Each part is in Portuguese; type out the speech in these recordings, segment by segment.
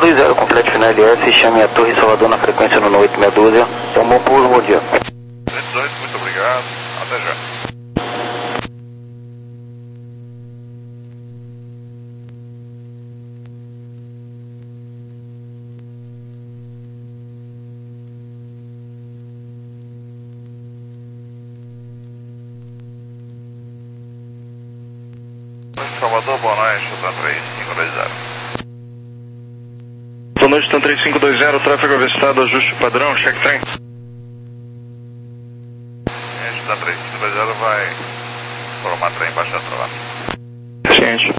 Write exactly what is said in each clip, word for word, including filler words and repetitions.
dois zero, complete final L S, chame a Torre Salvador na frequência no oito meia dúzia. Então, bom pouso, bom dia. três dois, muito obrigado, até já. Salvador, boa noite, TAM três cinco dois zero. Boa noite, TAM três cinco dois zero, tráfego avistado, ajuste padrão, check trem. Gente, TAM três cinco dois zero vai formar trem baixando para lá. Ciente.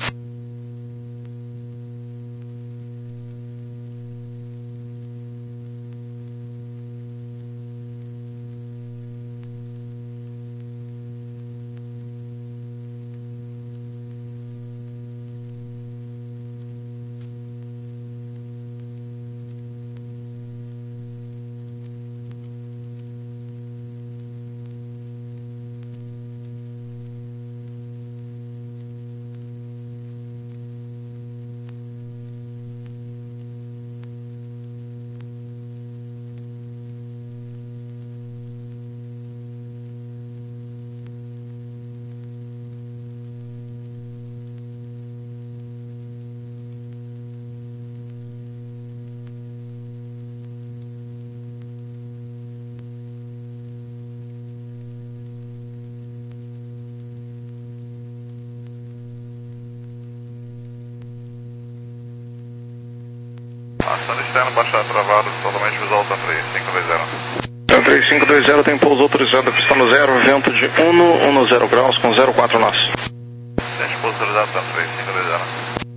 Ação externa, baixar travado, totalmente visual TAM três cinco dois zero. TAM três cinco dois zero tem pouso autorizado, pista no zero, vento de um no zero graus com zero quatro nós. Gente, pouso autorizado TAM três cinco dois zero.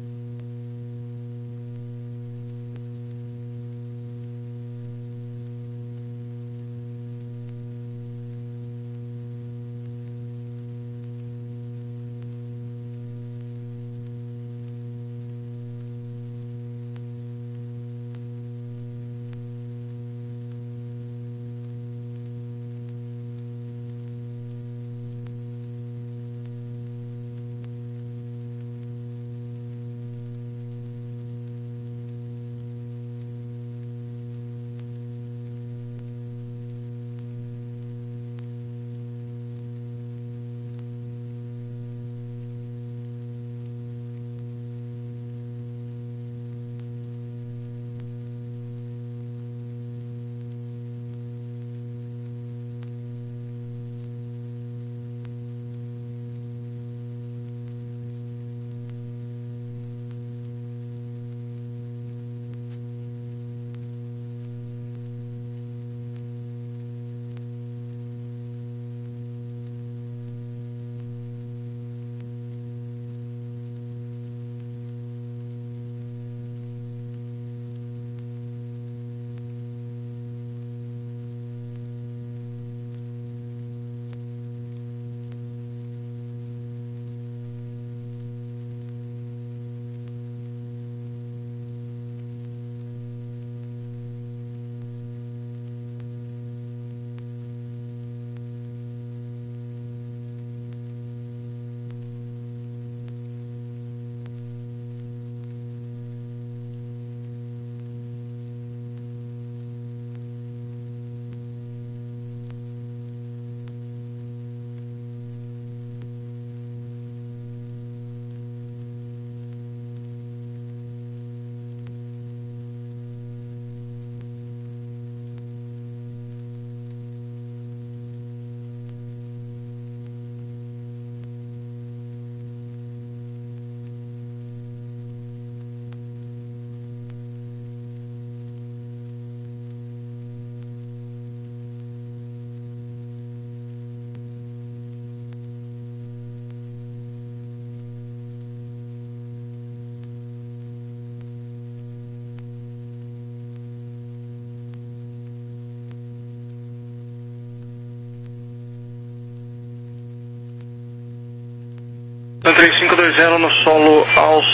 TAM três cinco dois zero no solo aos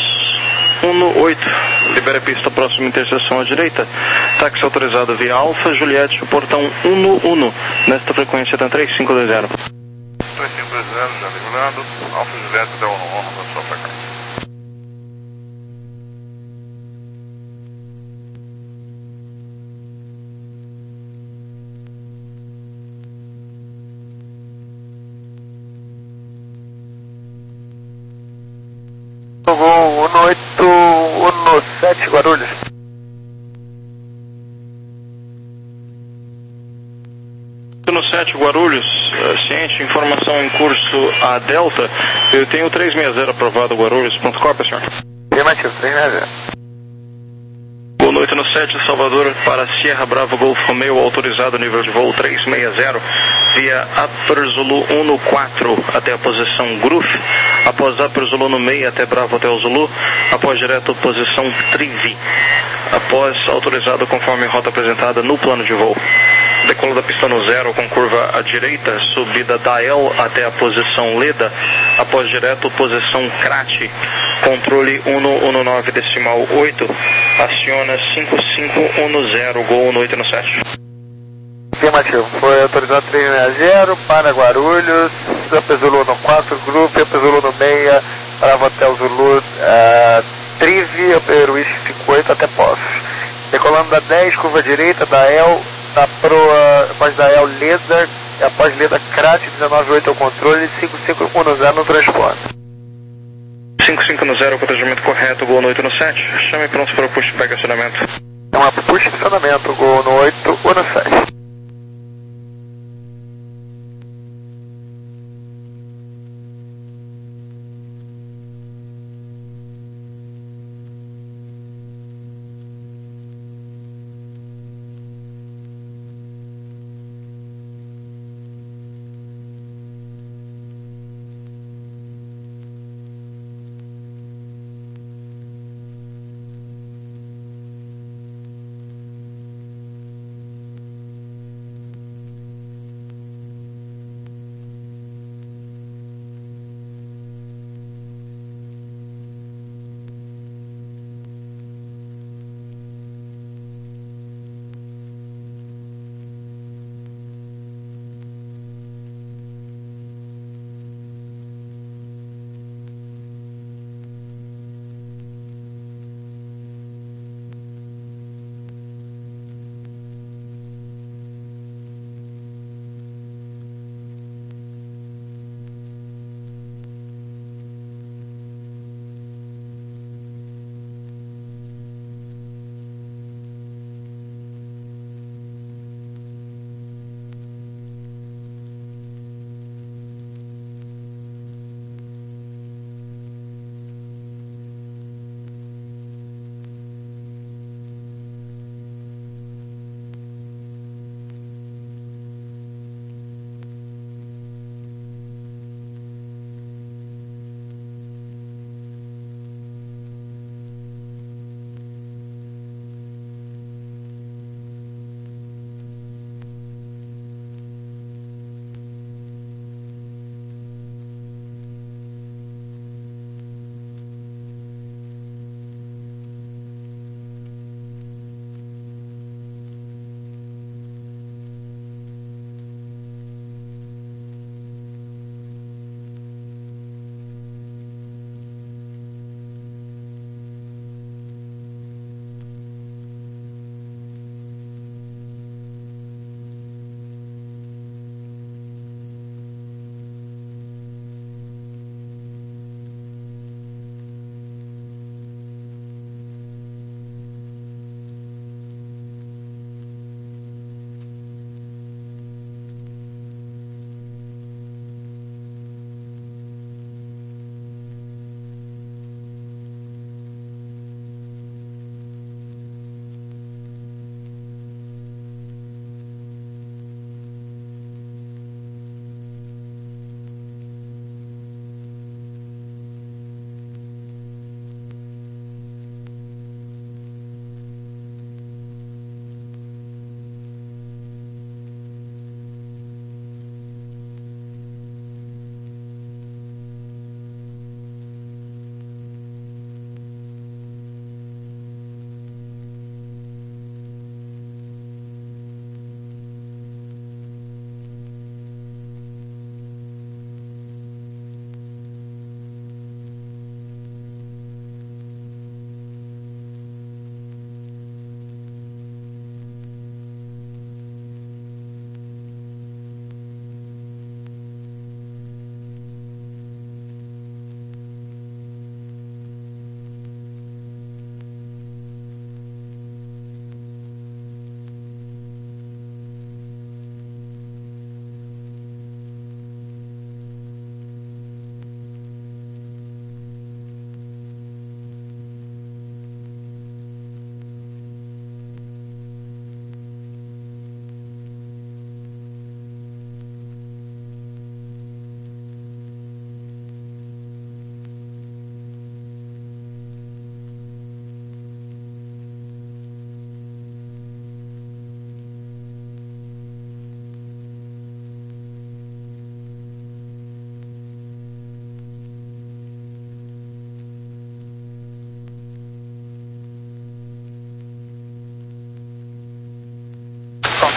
um oito. Libera a pista próxima interseção à direita. Táxi autorizado via Alfa, Juliette, portão um um. Nesta frequência TAM três cinco dois zero. três cinco dois zero, já liberado. Alfa, Juliette, até um um na sua frequência. no sete, Guarulhos. No sete, Guarulhos, ciente, informação em curso a Delta, eu tenho trezentos e sessenta aprovado, Guarulhos, ponto com, senhor. Afirmativo, trezentos e sessenta. Boa noite no sete, Salvador, para Sierra Bravo Golf Romeo, autorizado nível de voo trezentos e sessenta, via Upper Zulu um no quatro até a posição Groove, após Upper Zulu no meio até Bravo Hotel Zulu, após direto posição Trivi, após autorizado conforme rota apresentada no plano de voo. Decola da pista no zero com curva à direita, subida da El até a posição Leda, após direto posição Crate, controle um um nove decimal oito, aciona cinco cinco um zero, Gol no oito no sete. Afirmativo, foi autorizado trezentos e sessenta para Guarulhos, Upper Zulu no quatro, Grupo, Upper Zulu no meia, Bravo Hotel Zulu, uh, Trivi, Upper Whisky cinquenta e oito até Poços. Decolando da dez, curva direita, da El, da proa, após da El Leda, após Leda Crate, dezenove oito ao controle, cinco cinco um zero no transporte. cinco cinco um zero, contrangimento correto, Gol no oito no sete, chame pronto para o push pega acionamento. É uma push acionamento, Gol no oito ou no sete.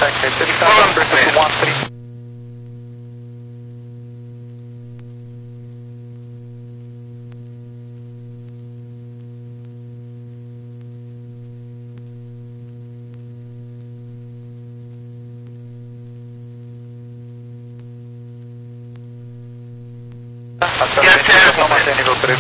taxi, thirty-five, one three. Attualmente não mantém nível três.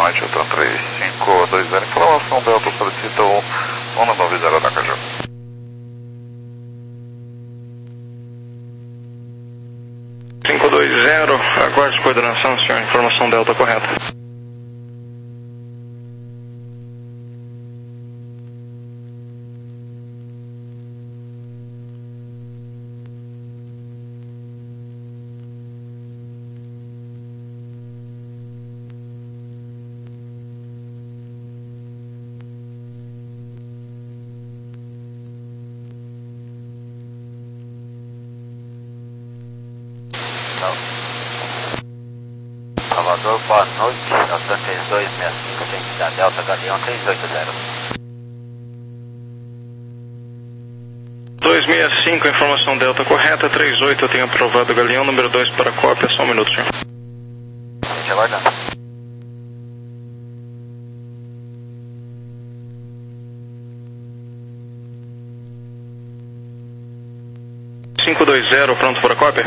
Mike Hilton três cinco dois zero, informação Delta solicita o um nove zero Aracaju. cinco dois zero, aguarde coordenação, senhor, informação Delta correta. Salvador, boa noite, Delta três dois seis cinco, frente da Delta Galeão três oito zero. dois seis cinco, informação Delta correta, três oito, eu tenho aprovado o Galeão, número dois para cópia, só um minuto, senhor. Gente, aguardando. cinco dois zero, pronto para cópia?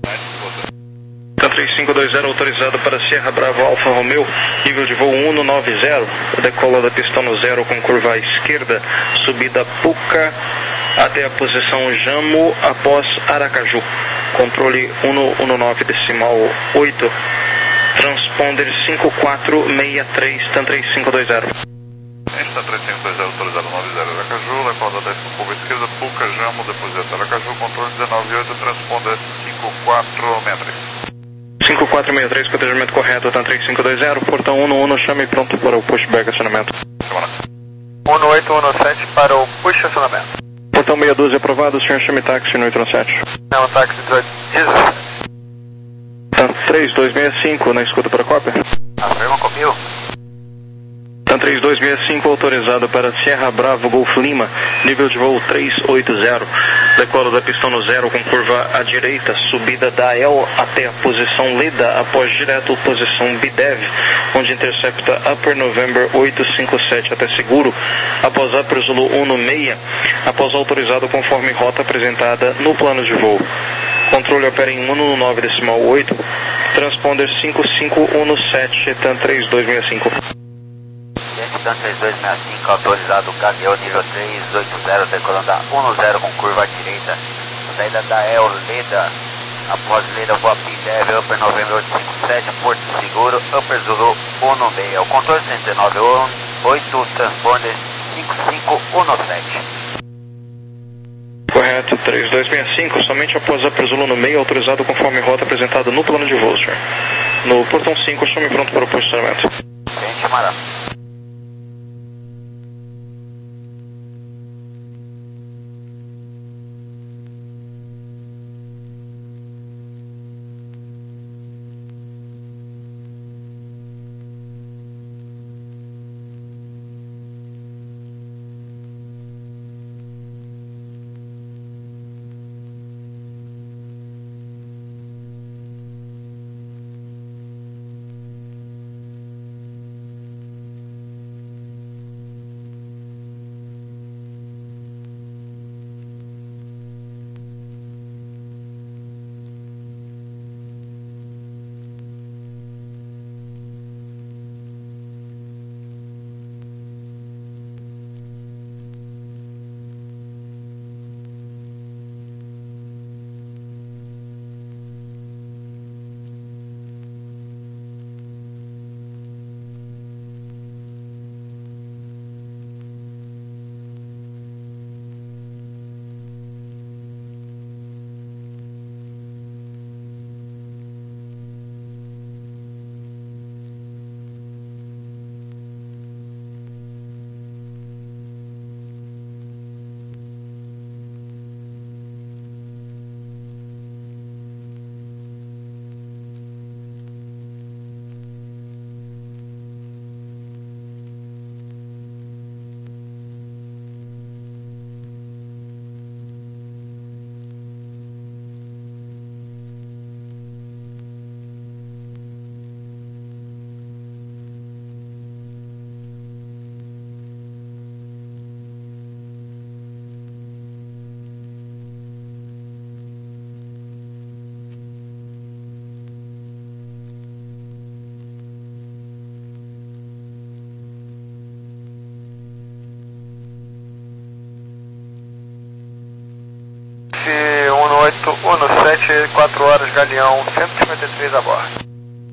três cinco dois zero, autorizado para Sierra Bravo Alfa Romeo, nível de voo um nove zero, decola da pista no zero com curva à esquerda, subida Puca até a posição Jamo após Aracaju, controle um um nove decimal oito, transponder cinco quatro seis três, TAM três cinco dois zero. Insta três cinco dois zero, autorizado nove zero Aracaju, decola da décima curva esquerda, Puca, Jamo, depois de Aracaju, controle dezenove oito, transponder cinco quatro seis três. cinco quatro seis três, cotejamento correto, TAM três cinco dois zero, portão um um, chame pronto para o pushback acionamento. um oito um sete para o push acionamento. Portão meia dúzia aprovado, senhor, chame táxi no oito sete. Não, táxi dezessete. TAM três dois seis cinco, na escuta para cópia. Afirma comigo. TAM três dois seis cinco, autorizado para Sierra Bravo Golf Lima, nível de voo três oito zero, decola da pista no zero com curva à direita, subida da El até a posição Leda, após direto posição Bidev, onde intercepta Upper November oito cinco sete até seguro, após Upper Zulu um seis, após autorizado conforme rota apresentada no plano de voo. Controle opera em um nove decimal oito, transponder cinco cinco um sete, TAM três dois seis cinco. TAM três dois seis cinco, autorizado Galeão nível três oito zero, decolando da um zero com curva à direita, saída da El Leda, após Leda voa Bidev, Upper November oito cinco sete, Porto Seguro, Upper Zulu um seis, o controle cento e nove oito, transponder cinco cinco um sete. Correto, três dois seis cinco, somente após Upper Zulu no meio, autorizado conforme rota apresentada no plano de voo, senhor. No portão cinco, chame pronto para o posicionamento. Gente, amarelo. sete, quatro horas, Galeão, cento e cinquenta e três a bordo.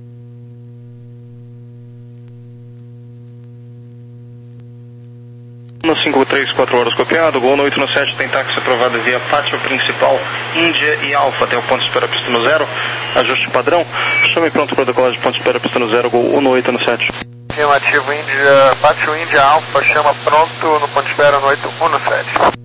No cinco três, quatro horas copiado, Gol no oito no sete, tem táxi aprovado via pátio principal, Índia e Alfa, até o ponto de espera pista no zero, ajuste padrão, chame pronto para decolagem de ponto de espera pista no zero, Gol um no oito no sete. Afirmativo, Índia, pátio Índia Alfa, chama pronto no ponto de espera no oito um no sete.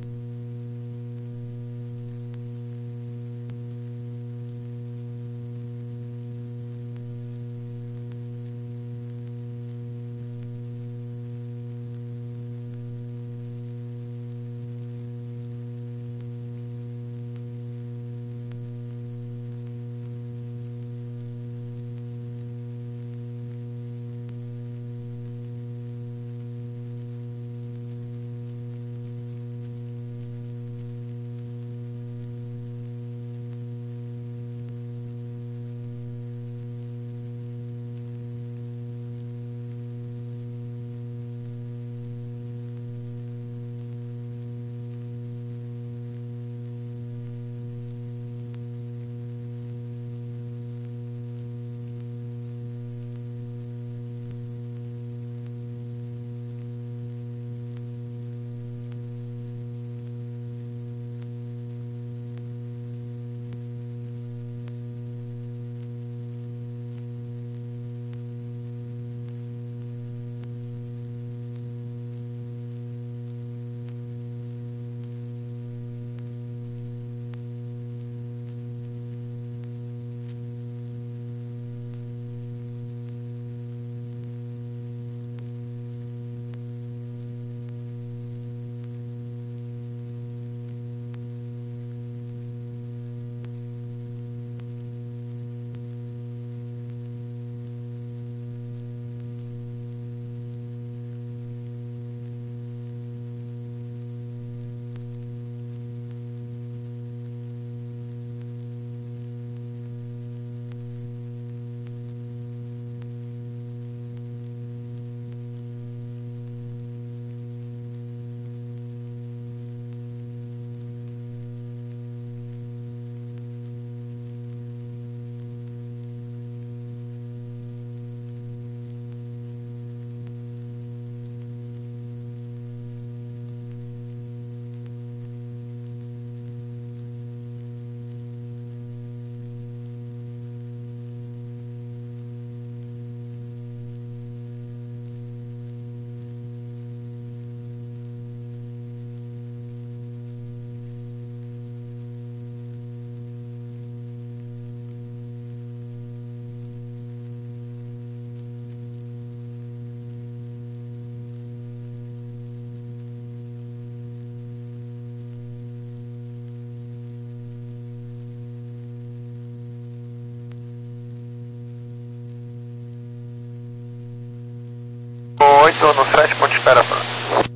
oito no sete, ponto de espera pronto.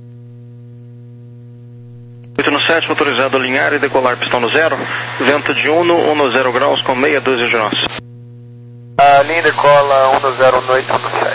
oito no sete, motorizado a alinhar e decolar pistão no zero, vento de um no um no zero graus com meia dúzia de nós. A linha decola um no zero no oito no sete.